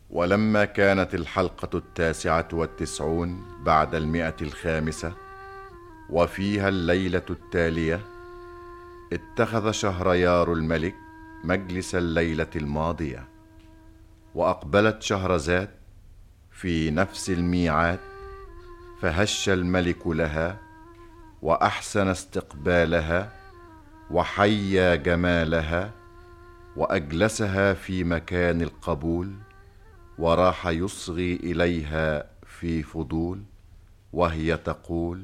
ولما كانت الحلقة 99 بعد 105 وفيها الليلة التالية، اتخذ شهريار الملك مجلس الليلة الماضية، وأقبلت شهرزاد في نفس الميعاد، فهش الملك لها وأحسن استقبالها وحيا جمالها، وأجلسها في مكان القبول، وراح يصغي إليها في فضول وهي تقول: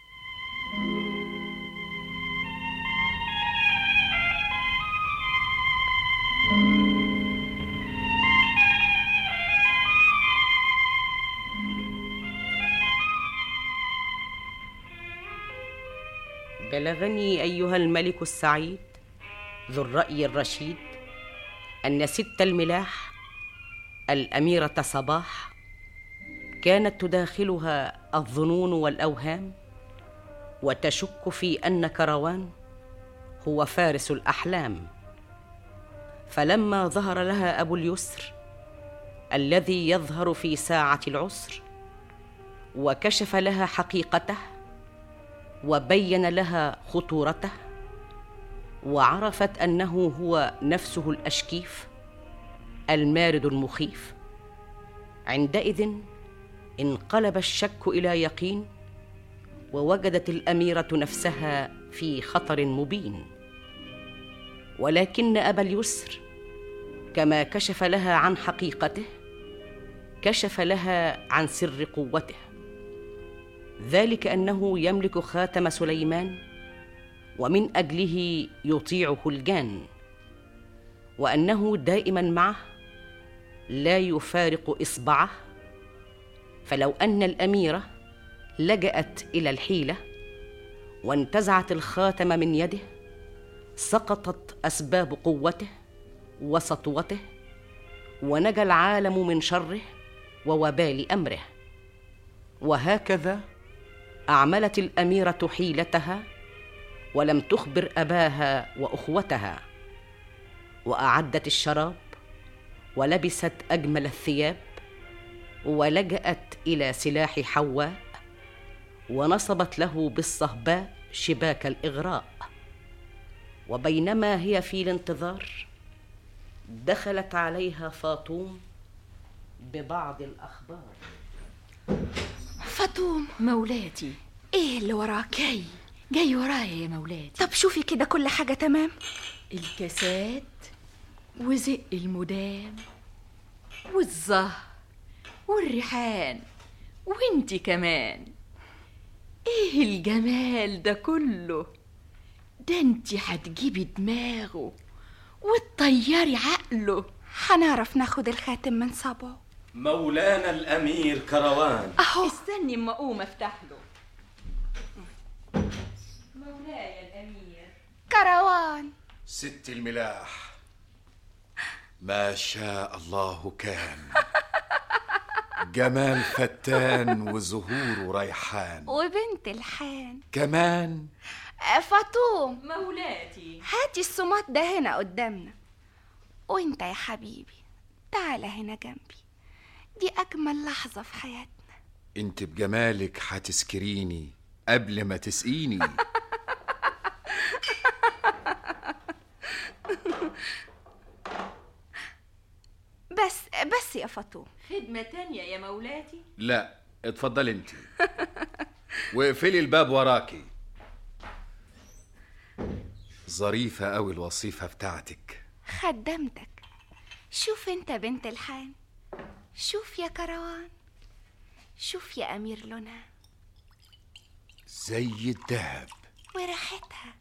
بلغني أيها الملك السعيد ذو الرأي الرشيد أن ست الملاح الأميرة صباح كانت تداخلها الظنون والأوهام، وتشك في أن كروان هو فارس الأحلام. فلما ظهر لها أبو اليسر الذي يظهر في ساعة العسر، وكشف لها حقيقته وبين لها خطورته، وعرفت أنه هو نفسه الأشكيف المارد المخيف، عندئذ انقلب الشك إلى يقين، ووجدت الأميرة نفسها في خطر مبين. ولكن أبا اليسر كما كشف لها عن حقيقته كشف لها عن سر قوته، ذلك أنه يملك خاتم سليمان، ومن أجله يطيعه الجان، وأنه دائما معه لا يفارق إصبعه. فلو أن الأميرة لجأت إلى الحيلة وانتزعت الخاتم من يده، سقطت أسباب قوته وسطوته، ونجا العالم من شره ووبال أمره. وهكذا أعملت الأميرة حيلتها، ولم تخبر أباها وأخوتها، وأعدت الشراب ولبست أجمل الثياب، ولجأت إلى سلاح حواء، ونصبت له بالصهباء شباك الإغراء. وبينما هي في الانتظار، دخلت عليها فاطوم ببعض الأخبار. فاطوم مولاتي، ايه اللي وراك؟ جاي ورايا يا مولاتي. طب شوفي كده كل حاجة تمام؟ الكاسات وزق المدام والزهر والريحان وانتي كمان. ايه الجمال ده كله؟ ده انتي هتجيبي دماغه وتطيري عقله. هنعرف ناخد الخاتم من صبعه. مولانا الأمير كروان. اهو. استني اما اقوم افتح له. مولاي الامير كروان. ست الملاح، ما شاء الله كان. جمال فتان وزهور ريحان، وبنت الحان كمان. فاطوم، مولاتي، هاتي الصمات ده هنا قدامنا. وانت يا حبيبي تعال هنا جنبي، دي أجمل لحظة في حياتنا. انت بجمالك هتسكريني قبل ما تسقيني. بس يا فاطوم. خدمة تانية يا مولاتي؟ لا، اتفضلي انت، واقفلي الباب وراكي. ظريفة قوي الوصيفة بتاعتك. خدمتك. شوف انت بنت الحان، شوف يا كروان، شوف يا أمير لنا، زي الدهب وريحتها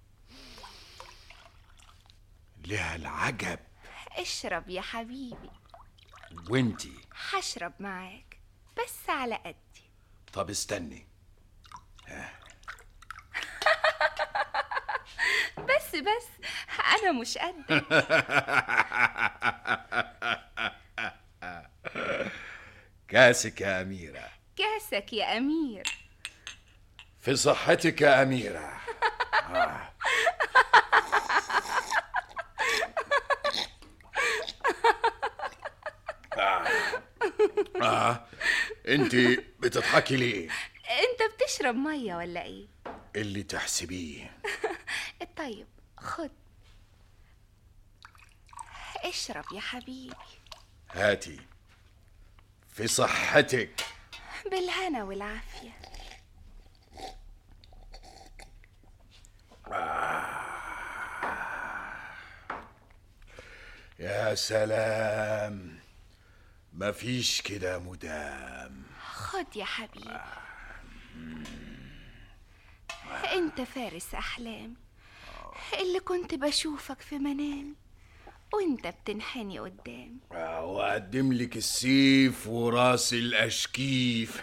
لها العجب. اشرب يا حبيبي. وانتي؟ هشرب معاك بس على قدي. طب استني. بس أنا مش قدك. كاسك يا أميرة. كاسك يا أمير. في صحتك يا أميرة. انت بتضحكي ليه؟ انت بتشرب ميه ولا ايه؟ اللي تحسبيه. طيب خد اشرب يا حبيبي. هاتي. في صحتك. بالهنا والعافية. يا سلام، مفيش كده مدام. خد يا حبيبي. انت فارس احلامي اللي كنت بشوفك في منامي وانت بتنحني قدامي. وأقدم لك السيف وراس الأشكيف.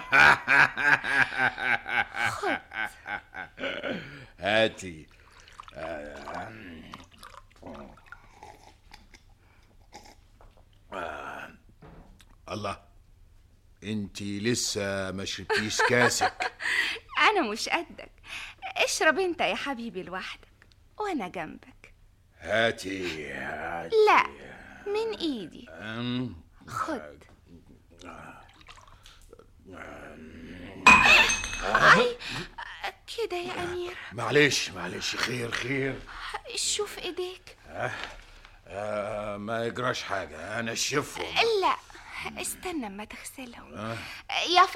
هاتي. الله، انتي لسه ما شربتيش كاسك. انا مش قدك، اشرب انت يا حبيبي لوحدك وانا جنبك. هاتي. لا، من ايدي. خد. اي كده يا امير. معلش خير. شوف ايديك. ما يجراش حاجة، أنا أشوفهم. لا استنى اما تغسلهم. يا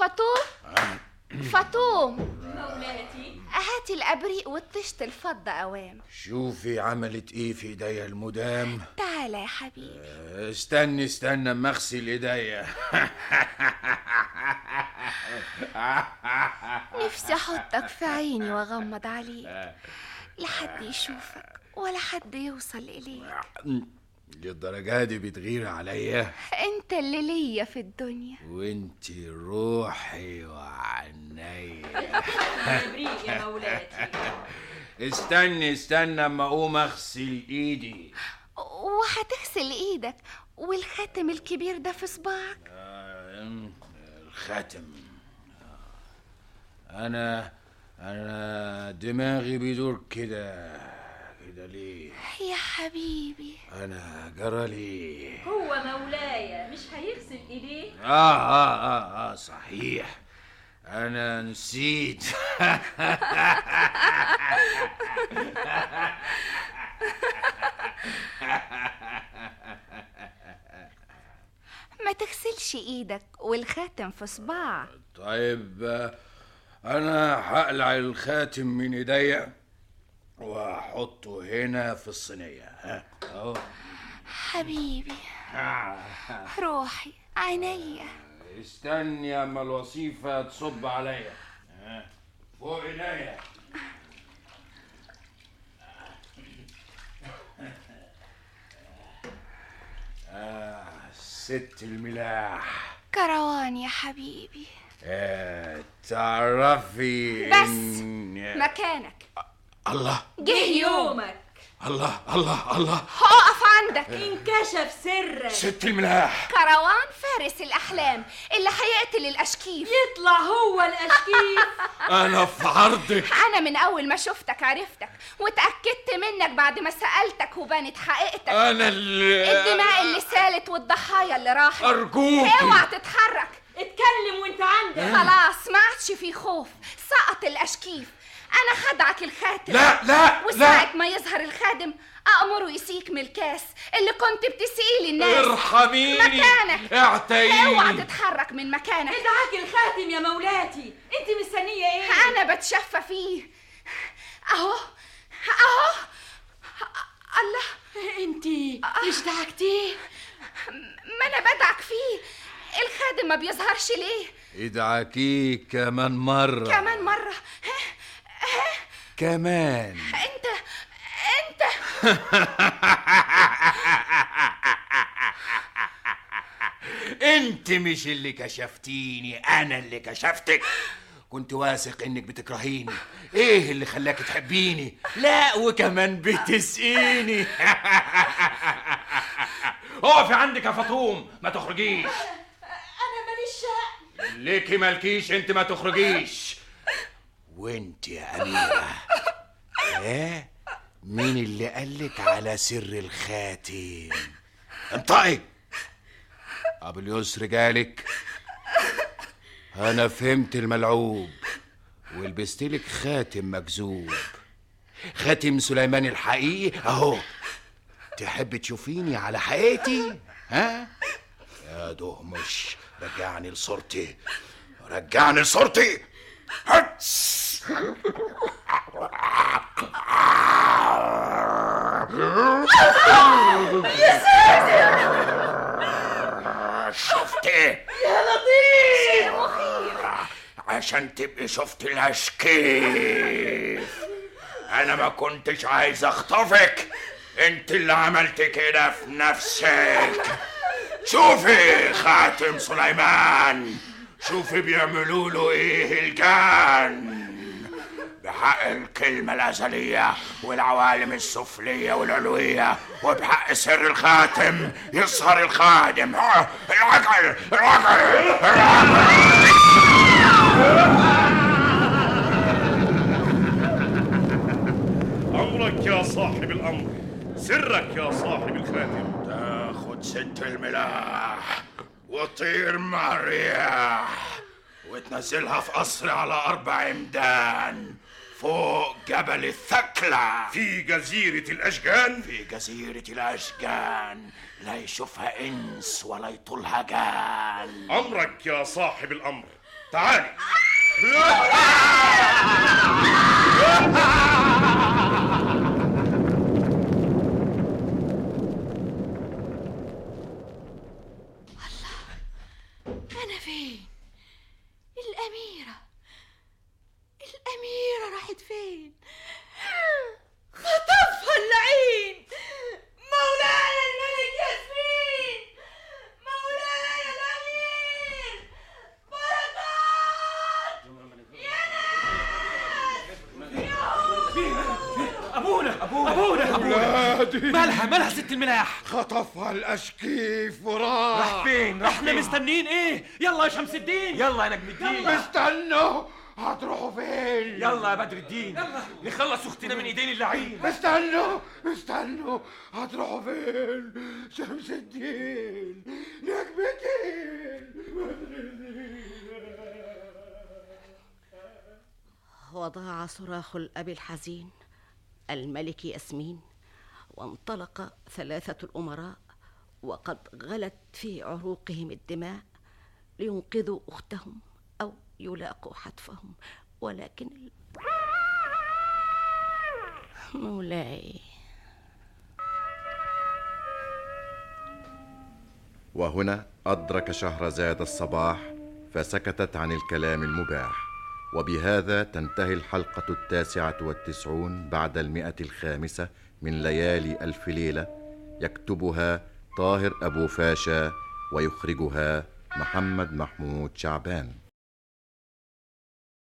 فاطوم مولاتي. هاتي الابريق والطشت الفضة اوام. شوفي عملت ايه في ايديا المدام. تعالى يا حبيبي. استنى اما اغسل ايديا. نفسي احطك في عيني واغمض عليك لحد يشوفك ولا حد يوصل اليك. للدرجة دي بتغير عليا؟ انت اللي ليا في الدنيا، وانتي روحي وعنيا. الابريق يا مولاتي. استنى اما اقوم اغسل ايدي. وهتغسل ايدك والخاتم الكبير ده في صباعك. الخاتم. انا دماغي بيدور كده ليه يا حبيبي؟ انا جرالي. هو مولاي مش هيغسل ايديه؟ صحيح، انا نسيت. ما تغسلش ايدك والخاتم في صباعك. طيب انا هقلع الخاتم من ايديا واحطه هنا في الصينيه. اهو حبيبي، روحي، عينيا. استني اما الوصيفه تصب عليا فوق ايديا. ست الملاح. كروان يا حبيبي. تعرفي بس مكانك. الله، جه يومك. الله هقف عندك. انكشف سرك. ست الملاح. كروان فارس الأحلام اللي هيقتل الأشكيف. يطلع هو الأشكيف. أنا في عرضك. أنا من أول ما شفتك عرفتك وتأكدت منك بعد ما سألتك وبانت حقيقتك. أنا الدماء اللي سالت والضحايا اللي راحت. أرجوك اوعى تتحرك. اتكلم وانت عندك. خلاص ما عادش في خوف، سقط الأشكيف. أنا خدعك الخاتم. لا وساعة ما يظهر الخادم أأمره يسيك من الكاس اللي كنت بتسقيه للناس. ارحميني. مكانك. اعتيني. اوعى تتحرك من مكانك. ادعك الخاتم يا مولاتي، انت مستنية ايه؟ أنا بتشفى فيه. أهو الله. انت مش دعكتيه؟ ما أنا بدعك فيه. الخادم ما بيظهرش ليه؟ ادعكيه كمان مرة. كمان مرة. كمان. انت انت مش اللي كشفتيني، انا اللي كشفتك. كنت واثق انك بتكرهيني. ايه اللي خلاك تحبيني؟ لا وكمان بتسقيني. اقفي عندك يا فاطوم، ما تخرجيش. انا ماليش شق. ليكي مالكيش، انت ما تخرجيش. وانت يا أميرة، مين اللي قالك على سر الخاتم؟ انطقي. أبو اليسر جالك. أنا فهمت الملعوب ولبستلك خاتم مكذوب، خاتم سليمان الحقيقي أهو. تحب تشوفيني على حقيقتي؟ ها؟ يا دهمش رجعني لصورتي، رجعني لصورتي. شفتي يا لطيف؟ عشان تبقي شفت الاشكيف. انا ما كنتش عايز اخطفك، انت اللي عملت كده في نفسك. شوفي خاتم سليمان، شوفي بيعملوا له ايه الجان. بحق الكلمة الأزلية والعوالم السفلية والعلوية، وبحق سر الخاتم يظهر الخادم. العقل العقل العقل. أمرك يا صاحب الأمر، سرك يا صاحب الخاتم. تاخد ست الملاح وطير مع الرياح وتنزلها في قصر على 4 عمدان فوق جبل الثكلة في جزيرة الأشجان. في جزيرة الأشجان، لا يشوفها إنس ولا يطولها جان. أمرك يا صاحب الأمر، تعالي. أنا فين؟ الأميرة راحت فين؟ خطفها اللعين. مولاي الملك ياسمين، مولاي الأمير بركات. يا ناس أبونا مالها ست الملاح؟ خطفها الأشكيف وراح. راح فين؟ احنا مستنين ايه؟ يلا يا شمس الدين، يلا يا نجم الدين. استنوا، هتروحوا فين؟ يلا يا بدر الدين، يلا نخلص اختنا من ايدين اللعين. استنوا، هتروحوا فين؟ شمس الدين، نجم الدين. وضاع صراخ الأب الحزين الملك ياسمين، وانطلق 3 الأمراء وقد غلت في عروقهم الدماء لينقذوا أختهم أو يلاقوا حتفهم، ولكن مولاي. وهنا أدرك شهرزاد الصباح فسكتت عن الكلام المباح. وبهذا تنتهي الحلقة 99 بعد 105 من ليالي ألف ليلة. يكتبها طاهر أبو فاشا ويخرجها محمد محمود شعبان.